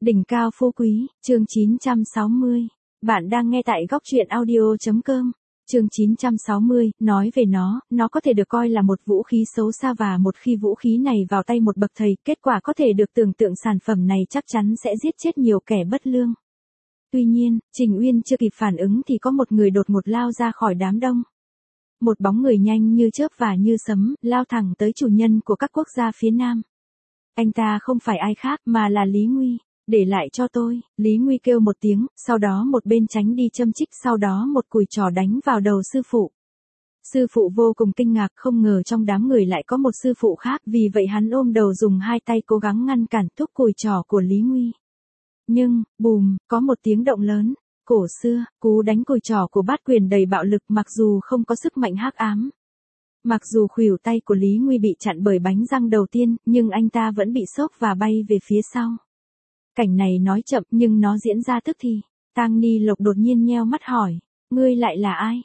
Đỉnh cao phú quý, chương 960. Bạn đang nghe tại góc truyện audio.com. Chương 960, nói về nó có thể được coi là một vũ khí xấu xa và một khi vũ khí này vào tay một bậc thầy, kết quả có thể được tưởng tượng sản phẩm này chắc chắn sẽ giết chết nhiều kẻ bất lương. Tuy nhiên, Trình Uyên chưa kịp phản ứng thì có một người đột ngột lao ra khỏi đám đông. Một bóng người nhanh như chớp và như sấm, lao thẳng tới chủ nhân của các quốc gia phía Nam. Anh ta không phải ai khác mà là Lý Nguy. Để lại cho tôi, Lý Nguy kêu một tiếng, sau đó một bên tránh đi châm chích, sau đó một cùi trò đánh vào đầu sư phụ. Sư phụ vô cùng kinh ngạc, không ngờ trong đám người lại có một sư phụ khác, vì vậy hắn ôm đầu dùng hai tay cố gắng ngăn cản thúc cùi trò của Lý Nguy. Nhưng, bùm, có một tiếng động lớn. Cổ xưa, cú đánh cùi trò của Bát Quyền đầy bạo lực, mặc dù không có sức mạnh hắc ám. Mặc dù khuỷu tay của Lý Nguy bị chặn bởi bánh răng đầu tiên, nhưng anh ta vẫn bị sốc và bay về phía sau. Cảnh này nói chậm nhưng nó diễn ra tức thì. Tang Ni Lộc đột nhiên nheo mắt hỏi, ngươi lại là ai?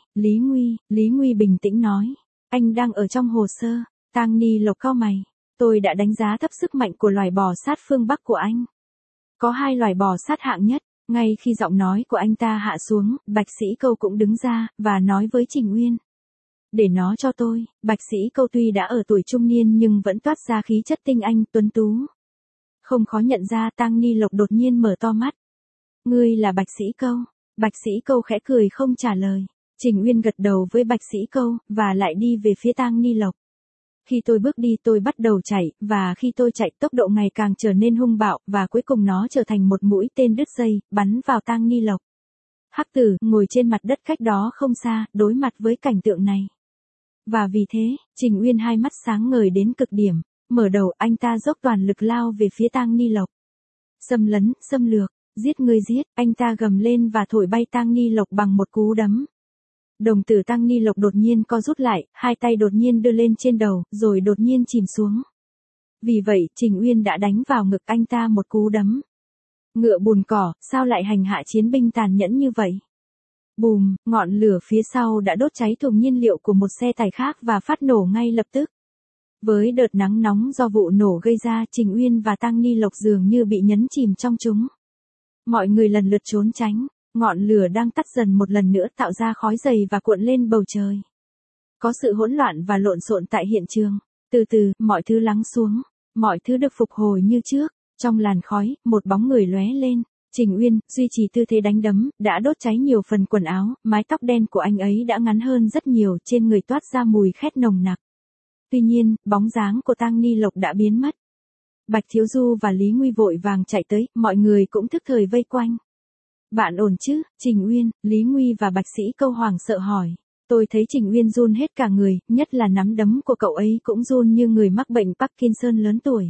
Lý Nguy bình tĩnh nói, anh đang ở trong hồ sơ. Tang Ni Lộc cau mày, tôi đã đánh giá thấp sức mạnh của loài bò sát phương Bắc của anh. Có hai loài bò sát hạng nhất. Ngay khi giọng nói của anh ta hạ xuống, Bạch Sĩ Câu cũng đứng ra, và nói với Trình Uyên. Để nó cho tôi. Bạch Sĩ Câu tuy đã ở tuổi trung niên nhưng vẫn toát ra khí chất tinh anh tuấn tú. Không khó nhận ra Tang Ni Lộc đột nhiên mở to mắt. Ngươi là Bạch Sĩ Câu. Bạch Sĩ Câu khẽ cười không trả lời. Trình Uyên gật đầu với Bạch Sĩ Câu, và lại đi về phía Tang Ni Lộc. Khi tôi bước đi tôi bắt đầu chạy, và khi tôi chạy tốc độ ngày càng trở nên hung bạo, và cuối cùng nó trở thành một mũi tên đứt dây, bắn vào Tang Ni Lộc. Hắc Tử, ngồi trên mặt đất cách đó không xa, đối mặt với cảnh tượng này. Và vì thế, Trình Uyên hai mắt sáng ngời đến cực điểm. Mở đầu anh ta dốc toàn lực lao về phía Tang Ni Lộc. Xâm lấn, xâm lược, giết người giết, anh ta gầm lên và thổi bay Tang Ni Lộc bằng một cú đấm. Đồng tử Tang Ni Lộc đột nhiên co rút lại, hai tay đột nhiên đưa lên trên đầu, rồi đột nhiên chìm xuống. Vì vậy, Trình Uyên đã đánh vào ngực anh ta một cú đấm. Ngựa bùn cỏ, sao lại hành hạ chiến binh tàn nhẫn như vậy? Bùm, ngọn lửa phía sau đã đốt cháy thùng nhiên liệu của một xe tải khác và phát nổ ngay lập tức. Với đợt nắng nóng do vụ nổ gây ra, Trình Uyên và Tang Ni Lộc dường như bị nhấn chìm trong chúng. Mọi người lần lượt trốn tránh, ngọn lửa đang tắt dần một lần nữa tạo ra khói dày và cuộn lên bầu trời. Có sự hỗn loạn và lộn xộn tại hiện trường. Từ từ, mọi thứ lắng xuống, mọi thứ được phục hồi như trước. Trong làn khói, một bóng người lóe lên. Trình Uyên, duy trì tư thế đánh đấm, đã đốt cháy nhiều phần quần áo, mái tóc đen của anh ấy đã ngắn hơn rất nhiều, trên người toát ra mùi khét nồng nặc. Tuy nhiên, bóng dáng của Tang Ni Lộc đã biến mất. Bạch Thiếu Du và Lý Nguy vội vàng chạy tới, mọi người cũng thức thời vây quanh. Bạn ổn chứ? Trình Uyên, Lý Nguy và Bạch Sĩ Câu hoảng sợ hỏi. Tôi thấy Trình Uyên run hết cả người, nhất là nắm đấm của cậu ấy cũng run như người mắc bệnh Parkinson lớn tuổi.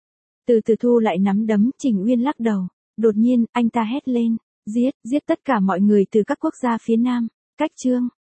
Từ từ thu lại nắm đấm, Trình Uyên lắc đầu. Đột nhiên, anh ta hét lên, giết tất cả mọi người từ các quốc gia phía Nam. Cách chương.